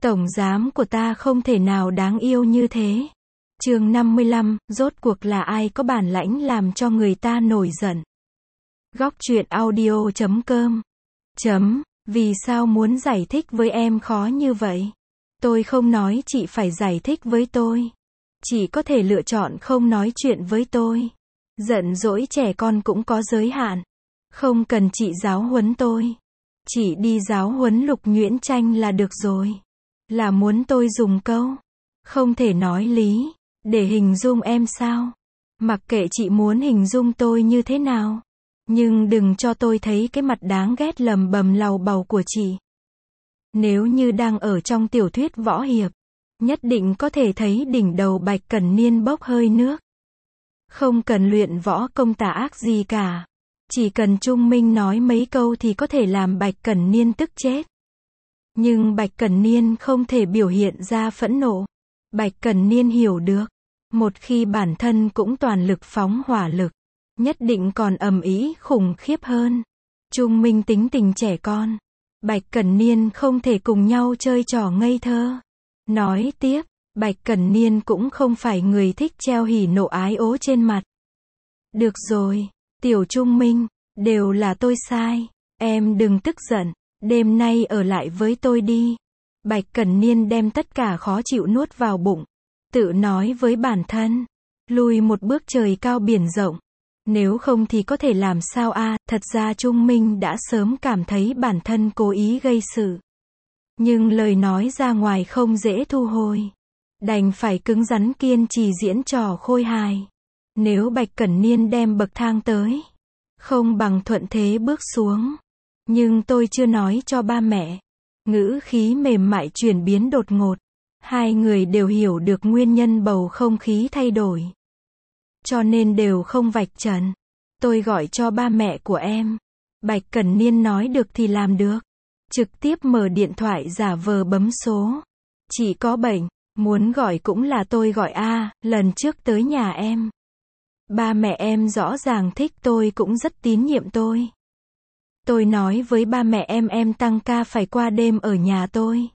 Tổng giám của ta không thể nào đáng yêu như thế. Chương 55, rốt cuộc là ai có bản lãnh làm cho người ta nổi giận. Góc truyện audio.com Vì sao muốn giải thích với em khó như vậy? Tôi không nói chị phải giải thích với tôi. Chị có thể lựa chọn không nói chuyện với tôi. Giận dỗi trẻ con cũng có giới hạn. Không cần chị giáo huấn tôi. Chị đi giáo huấn Lục Nhuyễn Tranh là được rồi. Là muốn tôi dùng câu không thể nói lý để hình dung em sao? Mặc kệ chị muốn hình dung tôi như thế nào, nhưng đừng cho tôi thấy cái mặt đáng ghét lầm bầm lầu bầu của chị. Nếu như đang ở trong tiểu thuyết võ hiệp, nhất định có thể thấy đỉnh đầu Bạch Cẩn Niên bốc hơi nước. Không cần luyện võ công tà ác gì cả. Chỉ cần Trung Minh nói mấy câu thì có thể làm Bạch Cẩn Niên tức chết. Nhưng Bạch Cẩn Niên không thể biểu hiện ra phẫn nộ. Bạch Cẩn Niên hiểu được, một khi bản thân cũng toàn lực phóng hỏa lực, nhất định còn ầm ĩ khủng khiếp hơn. Trung Minh tính tình trẻ con, Bạch Cẩn Niên không thể cùng nhau chơi trò ngây thơ. Nói tiếp, Bạch Cẩn Niên cũng không phải người thích treo hỉ nộ ái ố trên mặt. Được rồi, Tiểu Trung Minh, đều là tôi sai, em đừng tức giận, đêm nay ở lại với tôi đi. Bạch Cẩn Niên đem tất cả khó chịu nuốt vào bụng, tự nói với bản thân, lùi một bước trời cao biển rộng. Nếu không thì có thể làm sao a? Thật ra Trung Minh đã sớm cảm thấy bản thân cố ý gây sự. Nhưng lời nói ra ngoài không dễ thu hồi. Đành phải cứng rắn kiên trì diễn trò khôi hài. Nếu Bạch Cẩn Niên đem bậc thang tới, không bằng thuận thế bước xuống. Nhưng tôi chưa nói cho ba mẹ. Ngữ khí mềm mại chuyển biến đột ngột. Hai người đều hiểu được nguyên nhân bầu không khí thay đổi. Cho nên đều không vạch trần. Tôi gọi cho ba mẹ của em. Bạch Cẩn Niên nói được thì làm được. Trực tiếp mở điện thoại giả vờ bấm số. Chị có bệnh, muốn gọi cũng là tôi gọi a. Lần trước tới nhà em, ba mẹ em rõ ràng thích tôi cũng rất tín nhiệm tôi. Tôi nói với ba mẹ em tăng ca phải qua đêm ở nhà tôi.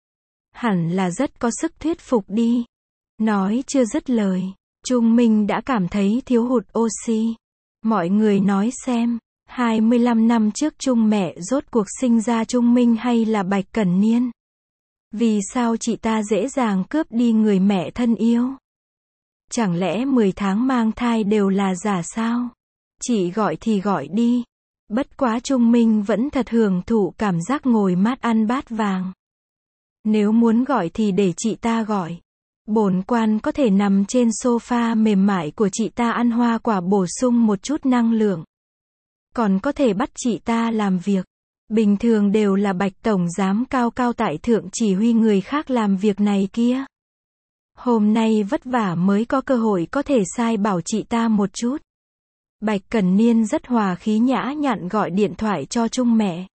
Hẳn là rất có sức thuyết phục đi. Nói chưa dứt lời, Trung Minh đã cảm thấy thiếu hụt oxy. Mọi người nói xem, 25 năm trước Trung mẹ rốt cuộc sinh ra Trung Minh hay là Bạch Cẩn Niên? Vì sao chị ta dễ dàng cướp đi người mẹ thân yêu? Chẳng lẽ 10 tháng mang thai đều là giả sao? Chị gọi thì gọi đi. Bất quá Trung Minh vẫn thật hưởng thụ cảm giác ngồi mát ăn bát vàng. Nếu muốn gọi thì để chị ta gọi. Bổn quan có thể nằm trên sofa mềm mại của chị ta ăn hoa quả bổ sung một chút năng lượng. Còn có thể bắt chị ta làm việc. Bình thường đều là Bạch tổng giám cao cao tại thượng chỉ huy người khác làm việc này kia. Hôm nay vất vả mới có cơ hội có thể sai bảo chị ta một chút. Bạch Cẩn Niên rất hòa khí nhã nhặn gọi điện thoại cho Trung mẹ.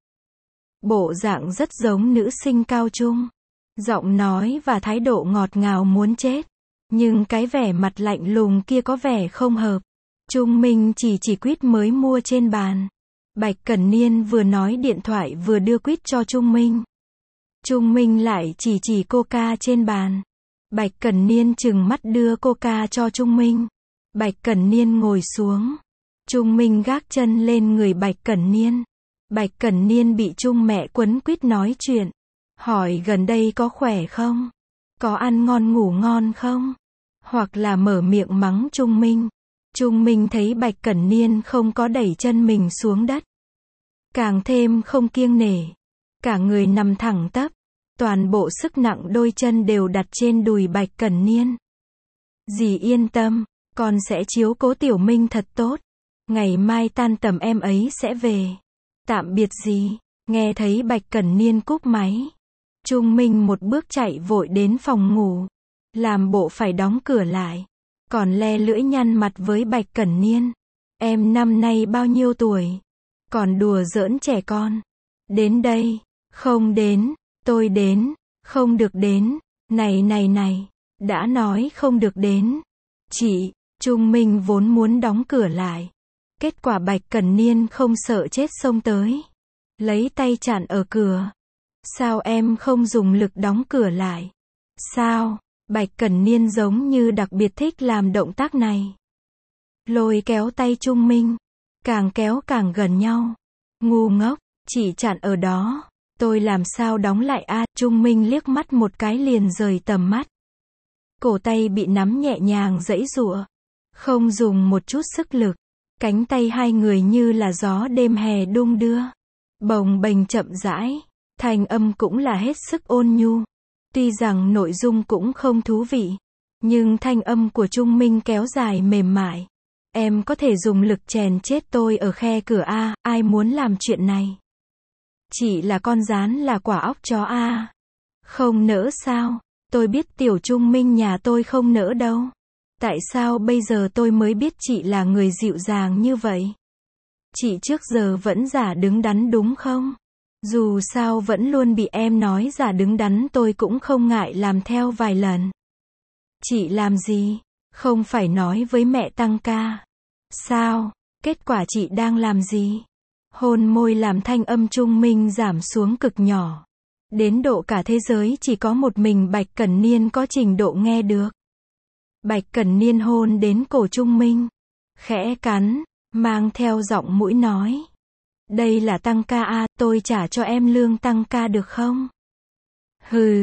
Bộ dạng rất giống nữ sinh cao trung. Giọng nói và thái độ ngọt ngào muốn chết. Nhưng cái vẻ mặt lạnh lùng kia có vẻ không hợp. Trung Minh chỉ quýt mới mua trên bàn. Bạch Cẩn Niên vừa nói điện thoại vừa đưa quýt cho Trung Minh. Trung Minh lại chỉ coca trên bàn. Bạch Cẩn Niên trừng mắt đưa coca cho Trung Minh. Bạch Cẩn Niên ngồi xuống. Trung Minh gác chân lên người Bạch Cẩn Niên. Bạch Cẩn Niên bị Trung mẹ quấn quýt nói chuyện. Hỏi gần đây có khỏe không? Có ăn ngon ngủ ngon không? Hoặc là mở miệng mắng Trung Minh. Trung Minh thấy Bạch Cẩn Niên không có đẩy chân mình xuống đất. Càng thêm không kiêng nể. Cả người nằm thẳng tắp. Toàn bộ sức nặng đôi chân đều đặt trên đùi Bạch Cẩn Niên. Dì yên tâm, con sẽ chiếu cố Tiểu Minh thật tốt. Ngày mai tan tầm em ấy sẽ về. Tạm biệt dì. Nghe thấy Bạch Cẩn Niên cúp máy. Trung Minh một bước chạy vội đến phòng ngủ. Làm bộ phải đóng cửa lại. Còn le lưỡi nhăn mặt với Bạch Cẩn Niên. Em năm nay bao nhiêu tuổi? Còn đùa giỡn trẻ con. Đến đây. Không đến. Tôi đến. Không được đến. Này. Đã nói không được đến. Chị. Trung Minh vốn muốn đóng cửa lại. Kết quả Bạch Cẩn Niên không sợ chết xông tới. Lấy tay chặn ở cửa. Sao em không dùng lực đóng cửa lại? Sao? Bạch Cẩn Niên giống như đặc biệt thích làm động tác này. Lôi kéo tay Trung Minh. Càng kéo càng gần nhau. Ngu ngốc, chỉ chặn ở đó. Tôi làm sao đóng lại a? Trung Minh liếc mắt một cái liền rời tầm mắt. Cổ tay bị nắm nhẹ nhàng giãy giụa. Không dùng một chút sức lực. Cánh tay hai người như là gió đêm hè đung đưa. Bồng bềnh chậm rãi. Thanh âm cũng là hết sức ôn nhu. Tuy rằng nội dung cũng không thú vị. Nhưng thanh âm của Trung Minh kéo dài mềm mại. Em có thể dùng lực chèn chết tôi ở khe cửa a, ai muốn làm chuyện này? Chỉ là con gián là quả óc chó a. Không nỡ sao? Tôi biết tiểu Trung Minh nhà tôi không nỡ đâu. Tại sao bây giờ tôi mới biết chị là người dịu dàng như vậy? Chị trước giờ vẫn giả đứng đắn đúng không? Dù sao vẫn luôn bị em nói giả đứng đắn, tôi cũng không ngại làm theo vài lần. Chị làm gì? Không phải nói với mẹ tăng ca. Sao? Kết quả chị đang làm gì? Hôn môi làm thanh âm Trung Minh giảm xuống cực nhỏ. Đến độ cả thế giới chỉ có một mình Bạch Cẩn Niên có trình độ nghe được. Bạch Cẩn Niên hôn đến cổ Trung Minh. Khẽ cắn, mang theo giọng mũi nói. Đây là tăng ca a, tôi trả cho em lương tăng ca được không? Hừ,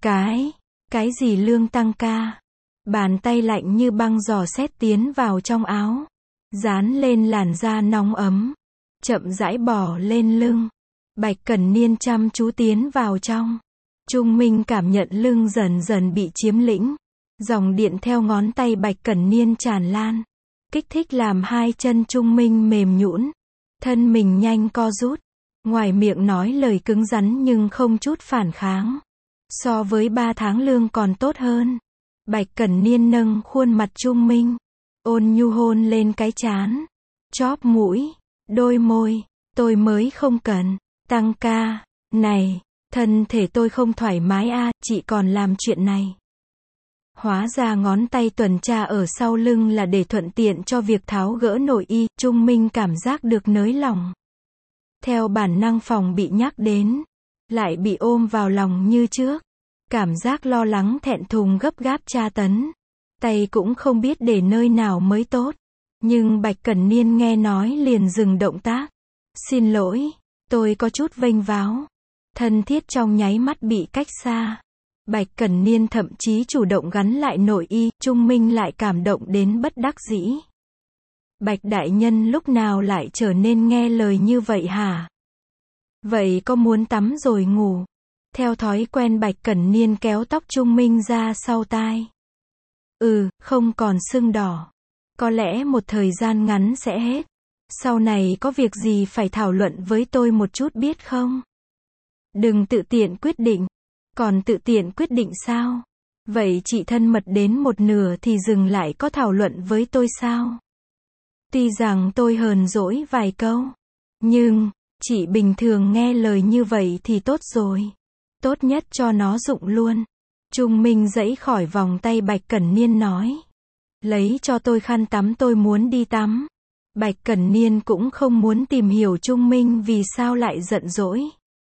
cái gì lương tăng ca? Bàn tay lạnh như băng dò xét tiến vào trong áo. Dán lên làn da nóng ấm. Chậm rãi bỏ lên lưng. Bạch Cẩn Niên chăm chú tiến vào trong. Trung Minh cảm nhận lưng dần dần bị chiếm lĩnh. Dòng điện theo ngón tay Bạch Cẩn Niên tràn lan. Kích thích làm hai chân Trung Minh mềm nhũn. Thân mình nhanh co rút. Ngoài miệng nói lời cứng rắn nhưng không chút phản kháng. So với 3 tháng lương còn tốt hơn. Bạch Cẩn Niên nâng khuôn mặt Trung Minh. Ôn nhu hôn lên cái trán. Chóp mũi. Đôi môi. Tôi mới không cần. Tăng ca. Này. Thân thể tôi không thoải mái a, chị còn làm chuyện này. Hóa ra ngón tay tuần tra ở sau lưng là để thuận tiện cho việc tháo gỡ nội y. Trung Minh cảm giác được nới lòng. Theo bản năng phòng bị nhắc đến. Lại bị ôm vào lòng như trước. Cảm giác lo lắng thẹn thùng gấp gáp tra tấn. Tay cũng không biết để nơi nào mới tốt. Nhưng Bạch Cẩn Niên nghe nói liền dừng động tác. Xin lỗi, tôi có chút vênh váo. Thân thiết trong nháy mắt bị cách xa. Bạch Cẩn Niên thậm chí chủ động gắn lại nội y, Trung Minh lại cảm động đến bất đắc dĩ. Bạch đại nhân lúc nào lại trở nên nghe lời như vậy hả? Vậy có muốn tắm rồi ngủ? Theo thói quen Bạch Cẩn Niên kéo tóc Trung Minh ra sau tai. Không còn sưng đỏ. Có lẽ một thời gian ngắn sẽ hết. Sau này có việc gì phải thảo luận với tôi một chút biết không? Đừng tự tiện quyết định. Còn tự tiện quyết định sao? Vậy chị thân mật đến một nửa thì dừng lại có thảo luận với tôi sao? Tuy rằng tôi hờn dỗi vài câu. Nhưng, chị bình thường nghe lời như vậy thì tốt rồi. Tốt nhất cho nó dụng luôn. Trung Minh giãy khỏi vòng tay Bạch Cẩn Niên nói. Lấy cho tôi khăn tắm, tôi muốn đi tắm. Bạch Cẩn Niên cũng không muốn tìm hiểu Trung Minh vì sao lại giận dỗi.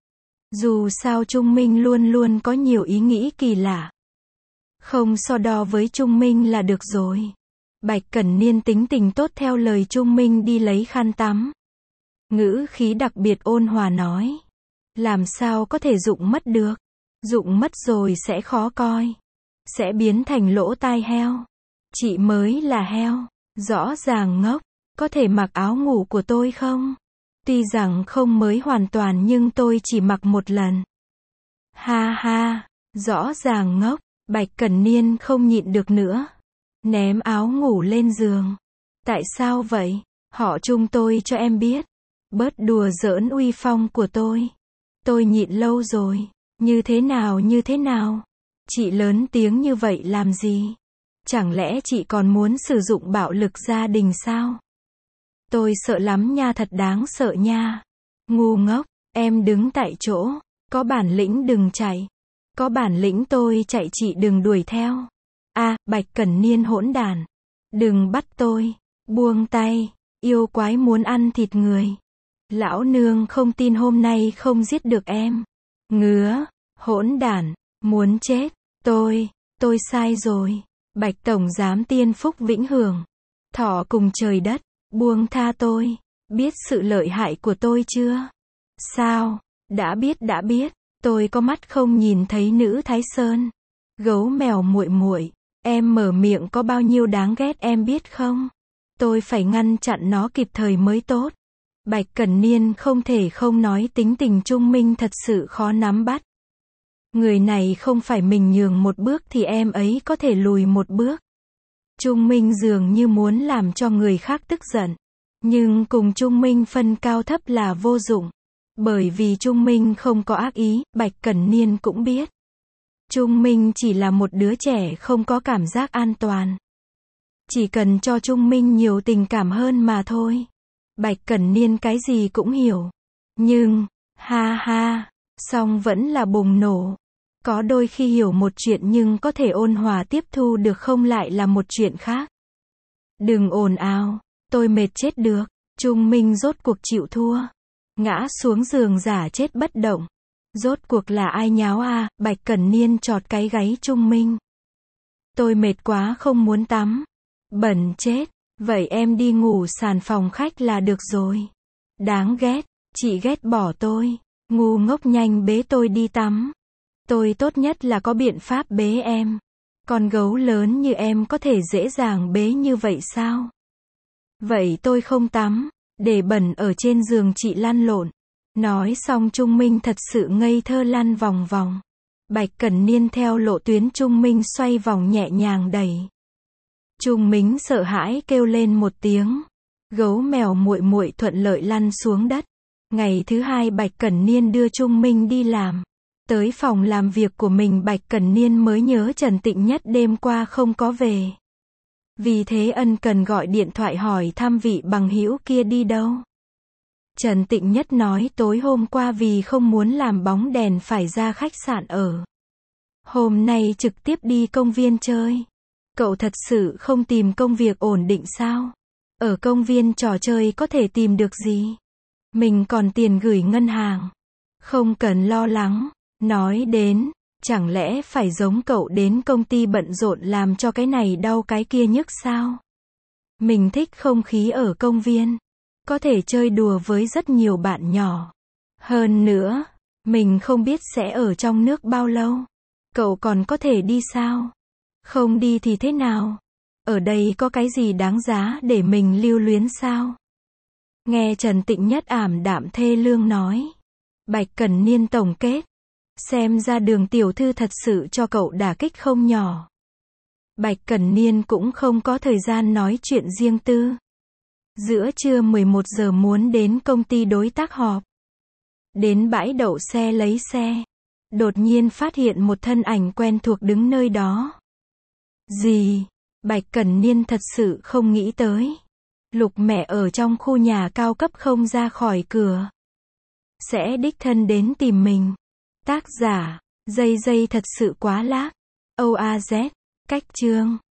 Dù sao Trung Minh luôn luôn có nhiều ý nghĩ kỳ lạ. Không so đo với Trung Minh là được rồi. Bạch Cẩn Niên tính tình tốt theo lời Trung Minh đi lấy khăn tắm. Ngữ khí đặc biệt ôn hòa nói. Làm sao có thể dụng mất được? Dụng mất rồi sẽ khó coi. Sẽ biến thành lỗ tai heo. Chị mới là heo. Rõ ràng ngốc. Có thể mặc áo ngủ của tôi không? Tuy rằng không mới hoàn toàn nhưng tôi chỉ mặc một lần. Ha ha. Rõ ràng ngốc. Bạch Cẩn Niên không nhịn được nữa. Ném áo ngủ lên giường. Tại sao vậy? Họ Trung tôi cho em biết. Bớt đùa giỡn uy phong của tôi. Tôi nhịn lâu rồi. Như thế nào? Chị lớn tiếng như vậy làm gì? Chẳng lẽ chị còn muốn sử dụng bạo lực gia đình sao? Tôi sợ lắm nha, thật đáng sợ nha. Ngu ngốc, em đứng tại chỗ. Có bản lĩnh đừng chạy. Có bản lĩnh tôi chạy chị đừng đuổi theo. Bạch Cẩn Niên hỗn đản. Đừng bắt tôi. Buông tay. Yêu quái muốn ăn thịt người. Lão nương không tin hôm nay không giết được em. Ngứa, hỗn đản, muốn chết, tôi sai rồi. Bạch Tổng Giám tiên phúc vĩnh hưởng. Thọ cùng trời đất, buông tha tôi. Biết sự lợi hại của tôi chưa? Sao? Đã biết, tôi có mắt không nhìn thấy nữ Thái Sơn. Gấu mèo muội muội, em mở miệng có bao nhiêu đáng ghét em biết không? Tôi phải ngăn chặn nó kịp thời mới tốt. Bạch Cẩn Niên không thể không nói tính tình Trung Minh thật sự khó nắm bắt. Người này không phải mình nhường một bước thì em ấy có thể lùi một bước. Trung Minh dường như muốn làm cho người khác tức giận. Nhưng cùng Trung Minh phân cao thấp là vô dụng. Bởi vì Trung Minh không có ác ý, Bạch Cẩn Niên cũng biết. Trung Minh chỉ là một đứa trẻ không có cảm giác an toàn. Chỉ cần cho Trung Minh nhiều tình cảm hơn mà thôi. Bạch Cẩn Niên cái gì cũng hiểu. Nhưng, ha, song vẫn là bùng nổ. Có đôi khi hiểu một chuyện nhưng có thể ôn hòa tiếp thu được không lại là một chuyện khác. Đừng ồn ào, tôi mệt chết được. Trung Minh rốt cuộc chịu thua. Ngã xuống giường giả chết bất động. Rốt cuộc là ai nháo à? Bạch Cẩn Niên chọt cái gáy Trung Minh. Tôi mệt quá không muốn tắm. Bẩn chết. Vậy em đi ngủ sàn phòng khách là được rồi. Đáng ghét. Chị ghét bỏ tôi. Ngu ngốc nhanh bế tôi đi tắm. Tôi tốt nhất là có biện pháp bế em. Con gấu lớn như em có thể dễ dàng bế như vậy sao? Vậy tôi không tắm. Để bẩn ở trên giường chị lăn lộn. Nói xong Trung Minh thật sự ngây thơ lăn vòng vòng. Bạch Cẩn Niên theo lộ tuyến Trung Minh xoay vòng nhẹ nhàng đẩy. Trung Minh sợ hãi kêu lên một tiếng. Gấu mèo muội muội thuận lợi lăn xuống đất. Ngày thứ hai Bạch Cẩn Niên đưa Trung Minh đi làm. Tới phòng làm việc của mình Bạch Cẩn Niên mới nhớ Trần Tịnh Nhất đêm qua không có về. Vì thế ân cần gọi điện thoại hỏi thăm vị bằng hữu kia đi đâu. Trần Tịnh Nhất nói tối hôm qua vì không muốn làm bóng đèn phải ra khách sạn ở. Hôm nay trực tiếp đi công viên chơi. Cậu thật sự không tìm công việc ổn định sao? Ở công viên trò chơi có thể tìm được gì? Mình còn tiền gửi ngân hàng. Không cần lo lắng. Nói đến, chẳng lẽ phải giống cậu đến công ty bận rộn làm cho cái này đau cái kia nhức sao? Mình thích không khí ở công viên. Có thể chơi đùa với rất nhiều bạn nhỏ. Hơn nữa, mình không biết sẽ ở trong nước bao lâu. Cậu còn có thể đi sao? Không đi thì thế nào? Ở đây có cái gì đáng giá để mình lưu luyến sao? Nghe Trần Tịnh Nhất ảm đạm thê lương nói. Bạch Cẩn Niên tổng kết. Xem ra Đường tiểu thư thật sự cho cậu đả kích không nhỏ. Bạch Cẩn Niên cũng không có thời gian nói chuyện riêng tư. Giữa trưa 11 giờ muốn đến công ty đối tác họp. Đến bãi đậu xe lấy xe. Đột nhiên phát hiện một thân ảnh quen thuộc đứng nơi đó. Gì? Bạch Cẩn Niên thật sự không nghĩ tới. Lục mẹ ở trong khu nhà cao cấp không ra khỏi cửa. Sẽ đích thân đến tìm mình. Tác giả, dây thật sự quá lác. OAZ, cách chương.